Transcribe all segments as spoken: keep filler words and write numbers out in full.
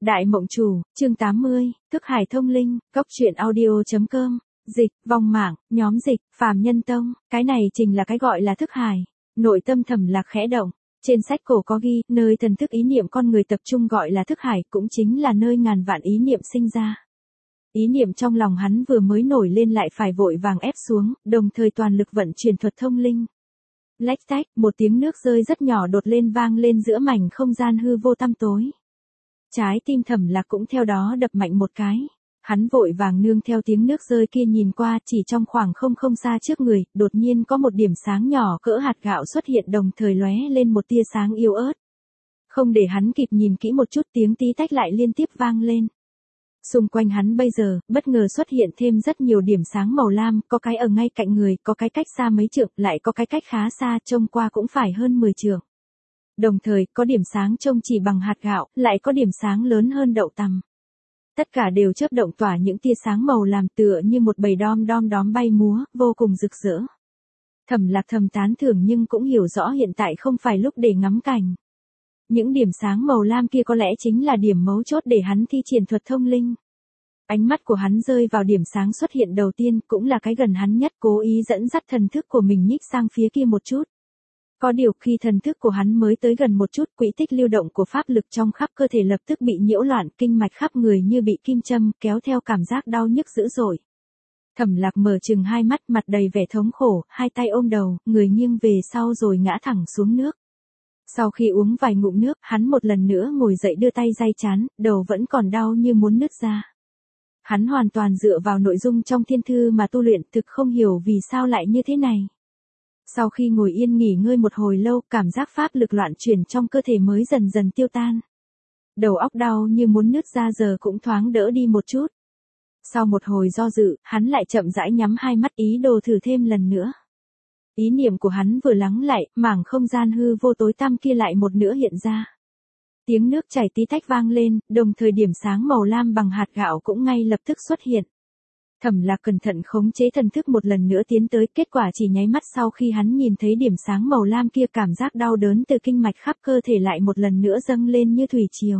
Đại Mộng Chủ, chương tám mươi, Thức Hải Thông Linh, Cốc truyện audio chấm com, dịch, vong mạng, nhóm dịch, Phàm Nhân Tông, cái này chính là cái gọi là thức hải. Nội tâm Thẩm Lạc khẽ động, trên sách cổ có ghi, nơi thần thức ý niệm con người tập trung gọi là thức hải, cũng chính là nơi ngàn vạn ý niệm sinh ra. Ý niệm trong lòng hắn vừa mới nổi lên lại phải vội vàng ép xuống, đồng thời toàn lực vận chuyển thuật thông linh. Lách tách, một tiếng nước rơi rất nhỏ đột lên vang lên giữa mảnh không gian hư vô tăm tối. Trái tim Thẩm Lạc cũng theo đó đập mạnh một cái. Hắn vội vàng nương theo tiếng nước rơi kia nhìn qua, chỉ trong khoảng không không xa trước người, đột nhiên có một điểm sáng nhỏ cỡ hạt gạo xuất hiện, đồng thời lóe lên một tia sáng yếu ớt. Không để hắn kịp nhìn kỹ một chút, tiếng tí tách lại liên tiếp vang lên. Xung quanh hắn bây giờ, bất ngờ xuất hiện thêm rất nhiều điểm sáng màu lam, có cái ở ngay cạnh người, có cái cách xa mấy trượng, lại có cái cách khá xa, trông qua cũng phải hơn mười trượng. Đồng thời, có điểm sáng trông chỉ bằng hạt gạo, lại có điểm sáng lớn hơn đậu tằm. Tất cả đều chớp động tỏa những tia sáng màu làm tựa như một bầy đom đom đóm bay múa, vô cùng rực rỡ. Thẩm Lạc thầm tán thưởng nhưng cũng hiểu rõ hiện tại không phải lúc để ngắm cảnh. Những điểm sáng màu lam kia có lẽ chính là điểm mấu chốt để hắn thi triển thuật thông linh. Ánh mắt của hắn rơi vào điểm sáng xuất hiện đầu tiên, cũng là cái gần hắn nhất, cố ý dẫn dắt thần thức của mình nhích sang phía kia một chút. Có điều khi thần thức của hắn mới tới gần một chút, quỹ tích lưu động của pháp lực trong khắp cơ thể lập tức bị nhiễu loạn, kinh mạch khắp người như bị kim châm, kéo theo cảm giác đau nhức dữ dội. Thẩm Lạc mở trừng hai mắt, mặt đầy vẻ thống khổ, hai tay ôm đầu, người nghiêng về sau rồi ngã thẳng xuống nước. Sau khi uống vài ngụm nước, hắn một lần nữa ngồi dậy đưa tay day chán, đầu vẫn còn đau như muốn nứt ra. Hắn hoàn toàn dựa vào nội dung trong thiên thư mà tu luyện, thực không hiểu vì sao lại như thế này. Sau khi ngồi yên nghỉ ngơi một hồi lâu, cảm giác pháp lực loạn chuyển trong cơ thể mới dần dần tiêu tan. Đầu óc đau như muốn nứt ra giờ cũng thoáng đỡ đi một chút. Sau một hồi do dự, hắn lại chậm rãi nhắm hai mắt ý đồ thử thêm lần nữa. Ý niệm của hắn vừa lắng lại, mảng không gian hư vô tối tăm kia lại một nữa hiện ra. Tiếng nước chảy tí tách vang lên, đồng thời điểm sáng màu lam bằng hạt gạo cũng ngay lập tức xuất hiện. Thẩm Lạc cẩn thận khống chế thần thức một lần nữa tiến tới, kết quả chỉ nháy mắt sau khi hắn nhìn thấy điểm sáng màu lam kia, cảm giác đau đớn từ kinh mạch khắp cơ thể lại một lần nữa dâng lên như thủy triều.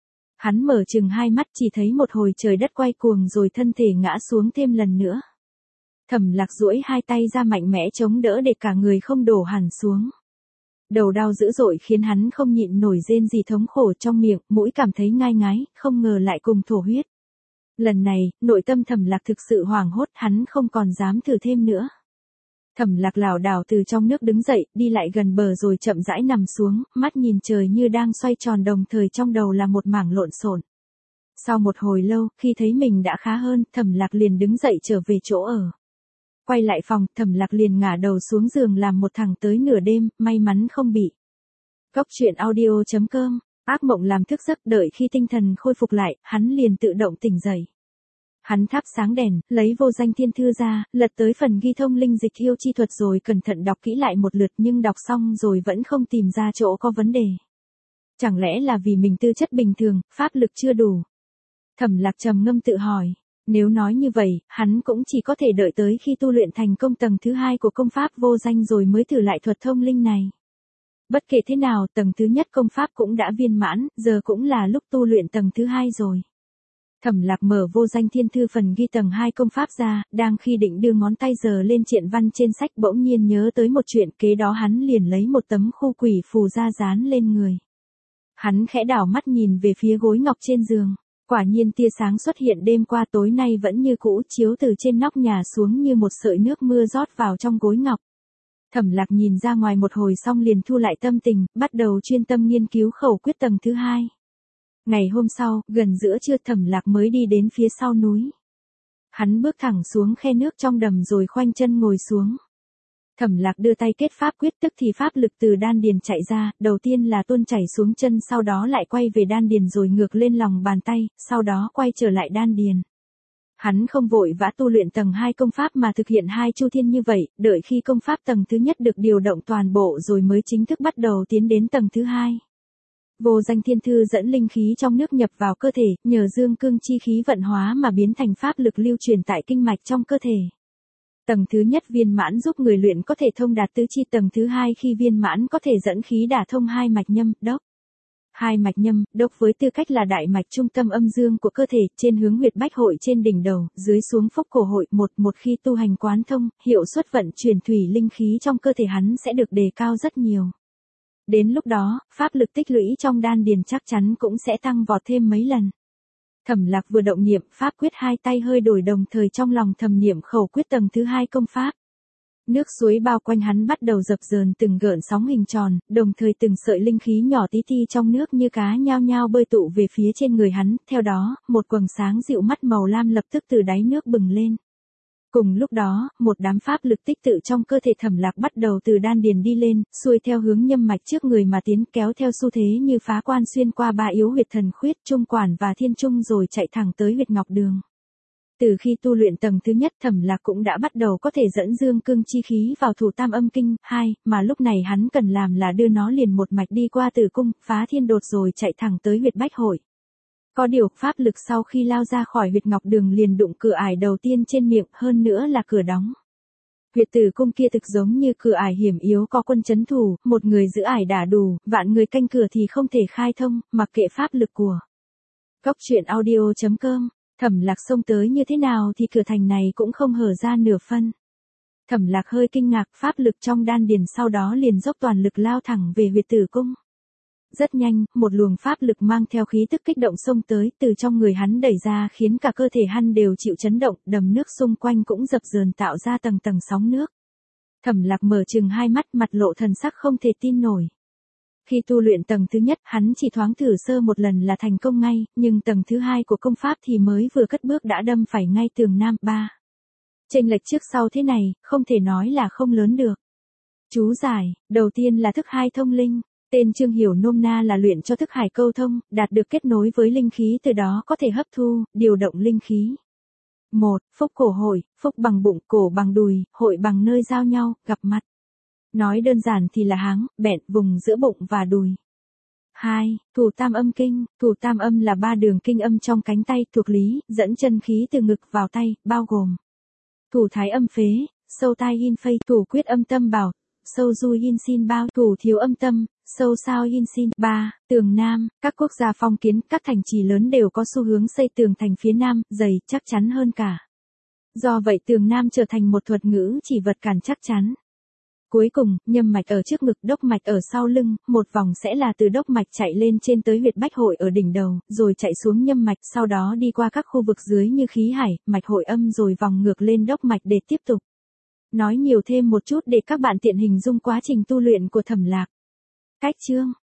Hắn mở chừng hai mắt, chỉ thấy một hồi trời đất quay cuồng rồi thân thể ngã xuống thêm lần nữa. Thẩm Lạc duỗi hai tay ra mạnh mẽ chống đỡ để cả người không đổ hẳn xuống. Đầu đau dữ dội khiến hắn không nhịn nổi rên rỉ thống khổ trong miệng, mũi cảm thấy ngai ngái, không ngờ lại cùng thổ huyết. Lần này, nội tâm Thẩm Lạc thực sự hoảng hốt, hắn không còn dám thử thêm nữa. Thẩm Lạc lảo đảo từ trong nước đứng dậy, đi lại gần bờ rồi chậm rãi nằm xuống, mắt nhìn trời như đang xoay tròn, đồng thời trong đầu là một mảng lộn xộn. Sau một hồi lâu, khi thấy mình đã khá hơn, Thẩm Lạc liền đứng dậy trở về chỗ ở. Quay lại phòng, Thẩm Lạc liền ngả đầu xuống giường làm một thẳng tới nửa đêm, may mắn không bị. Cốc truyện audio chấm com, ác mộng làm thức giấc, đợi khi tinh thần khôi phục lại, hắn liền tự động tỉnh dậy. Hắn thắp sáng đèn, lấy vô danh thiên thư ra, lật tới phần ghi thông linh dịch yêu chi thuật rồi cẩn thận đọc kỹ lại một lượt, nhưng đọc xong rồi vẫn không tìm ra chỗ có vấn đề. Chẳng lẽ là vì mình tư chất bình thường, pháp lực chưa đủ? Thẩm Lạc trầm ngâm tự hỏi. Nếu nói như vậy, hắn cũng chỉ có thể đợi tới khi tu luyện thành công tầng thứ hai của công pháp vô danh rồi mới thử lại thuật thông linh này. Bất kể thế nào, tầng thứ nhất công pháp cũng đã viên mãn, giờ cũng là lúc tu luyện tầng thứ hai rồi. Thẩm Lạc mở vô danh thiên thư phần ghi tầng hai công pháp ra, đang khi định đưa ngón tay giờ lên triện văn trên sách, bỗng nhiên nhớ tới một chuyện, kế đó hắn liền lấy một tấm khu quỷ phù ra dán lên người. Hắn khẽ đảo mắt nhìn về phía gối ngọc trên giường. Quả nhiên tia sáng xuất hiện đêm qua tối nay vẫn như cũ, chiếu từ trên nóc nhà xuống như một sợi nước mưa rót vào trong gối ngọc. Thẩm Lạc nhìn ra ngoài một hồi xong liền thu lại tâm tình, bắt đầu chuyên tâm nghiên cứu khẩu quyết tầng thứ hai. Ngày hôm sau, gần giữa trưa Thẩm Lạc mới đi đến phía sau núi. Hắn bước thẳng xuống khe nước trong đầm rồi khoanh chân ngồi xuống. Thẩm Lạc đưa tay kết pháp quyết, tức thì pháp lực từ đan điền chạy ra, đầu tiên là tuôn chảy xuống chân, sau đó lại quay về đan điền rồi ngược lên lòng bàn tay, sau đó quay trở lại đan điền. Hắn không vội vã tu luyện tầng hai công pháp mà thực hiện hai chu thiên như vậy, đợi khi công pháp tầng thứ nhất được điều động toàn bộ rồi mới chính thức bắt đầu tiến đến tầng thứ hai. Vô danh thiên thư dẫn linh khí trong nước nhập vào cơ thể, nhờ dương cương chi khí vận hóa mà biến thành pháp lực lưu truyền tại kinh mạch trong cơ thể. Tầng thứ nhất viên mãn giúp người luyện có thể thông đạt tứ chi, tầng thứ hai khi viên mãn có thể dẫn khí đả thông hai mạch nhâm, đốc. Hai mạch nhâm, đốc với tư cách là đại mạch trung tâm âm dương của cơ thể, trên hướng huyệt bách hội trên đỉnh đầu, dưới xuống phốc cổ hội. Một một khi tu hành quán thông, hiệu suất vận chuyển thủy linh khí trong cơ thể hắn sẽ được đề cao rất nhiều. Đến lúc đó, pháp lực tích lũy trong đan điền chắc chắn cũng sẽ tăng vọt thêm mấy lần. Thẩm Lạc vừa động niệm pháp quyết, hai tay hơi đổi, đồng thời trong lòng thầm niệm khẩu quyết tầng thứ hai công pháp. Nước suối bao quanh hắn bắt đầu dập dờn từng gợn sóng hình tròn, đồng thời từng sợi linh khí nhỏ tí ti trong nước như cá nhao nhao bơi tụ về phía trên người hắn, theo đó, một quầng sáng dịu mắt màu lam lập tức từ đáy nước bừng lên. Cùng lúc đó, một đám pháp lực tích tụ trong cơ thể Thẩm Lạc bắt đầu từ đan điền đi lên, xuôi theo hướng nhâm mạch trước người mà tiến, kéo theo xu thế như phá quan xuyên qua ba yếu huyệt thần khuyết, trung quản và thiên trung rồi chạy thẳng tới huyệt ngọc đường. Từ khi tu luyện tầng thứ nhất, Thẩm Lạc cũng đã bắt đầu có thể dẫn dương cương chi khí vào thủ tam âm kinh, hai, mà lúc này hắn cần làm là đưa nó liền một mạch đi qua tử cung, phá thiên đột rồi chạy thẳng tới huyệt bách hội. Có điều, pháp lực sau khi lao ra khỏi huyệt ngọc đường liền đụng cửa ải đầu tiên trên miệng, hơn nữa là cửa đóng. Huyệt tử cung kia thực giống như cửa ải hiểm yếu có quân chấn thủ, một người giữ ải đã đủ, vạn người canh cửa thì không thể khai thông, mặc kệ pháp lực của. Cốc truyện audio chấm com. Thẩm Lạc xông tới như thế nào thì cửa thành này cũng không hở ra nửa phân. Thẩm Lạc hơi kinh ngạc, pháp lực trong đan điền sau đó liền dốc toàn lực lao thẳng về huyệt tử cung. Rất nhanh, một luồng pháp lực mang theo khí tức kích động xông tới, từ trong người hắn đẩy ra khiến cả cơ thể hắn đều chịu chấn động, đầm nước xung quanh cũng dập dờn tạo ra tầng tầng sóng nước. Thẩm Lạc mở trừng hai mắt, mặt lộ thần sắc không thể tin nổi. Khi tu luyện tầng thứ nhất, hắn chỉ thoáng thử sơ một lần là thành công ngay, nhưng tầng thứ hai của công pháp thì mới vừa cất bước đã đâm phải ngay tường nam ba. Chênh lệch trước sau thế này, không thể nói là không lớn được. Chú giải, đầu tiên là thức hai thông linh, tên chương hiểu nôm na là luyện cho thức hải câu thông, đạt được kết nối với linh khí, từ đó có thể hấp thu, điều động linh khí. một. Phúc cổ hội, phúc bằng bụng, cổ bằng đùi, hội bằng nơi giao nhau, gặp mặt. Nói đơn giản thì là háng, bẹn, vùng giữa bụng và đùi. hai. Thủ tam âm kinh, thủ tam âm là ba đường kinh âm trong cánh tay, thuộc lý, dẫn chân khí từ ngực vào tay, bao gồm thủ thái âm phế, sâu tai in phây, thủ quyết âm tâm bảo, sâu du in xin bao, thủ thiếu âm tâm, sâu sao in xin. ba. Tường nam, các quốc gia phong kiến, các thành trì lớn đều có xu hướng xây tường thành phía nam, dày, chắc chắn hơn cả. Do vậy tường nam trở thành một thuật ngữ chỉ vật cản chắc chắn. Cuối cùng, nhâm mạch ở trước ngực, đốc mạch ở sau lưng, một vòng sẽ là từ đốc mạch chạy lên trên tới huyệt bách hội ở đỉnh đầu, rồi chạy xuống nhâm mạch, sau đó đi qua các khu vực dưới như khí hải, mạch hội âm rồi vòng ngược lên đốc mạch để tiếp tục. Nói nhiều thêm một chút để các bạn tiện hình dung quá trình tu luyện của Thẩm Lạc. Cách chương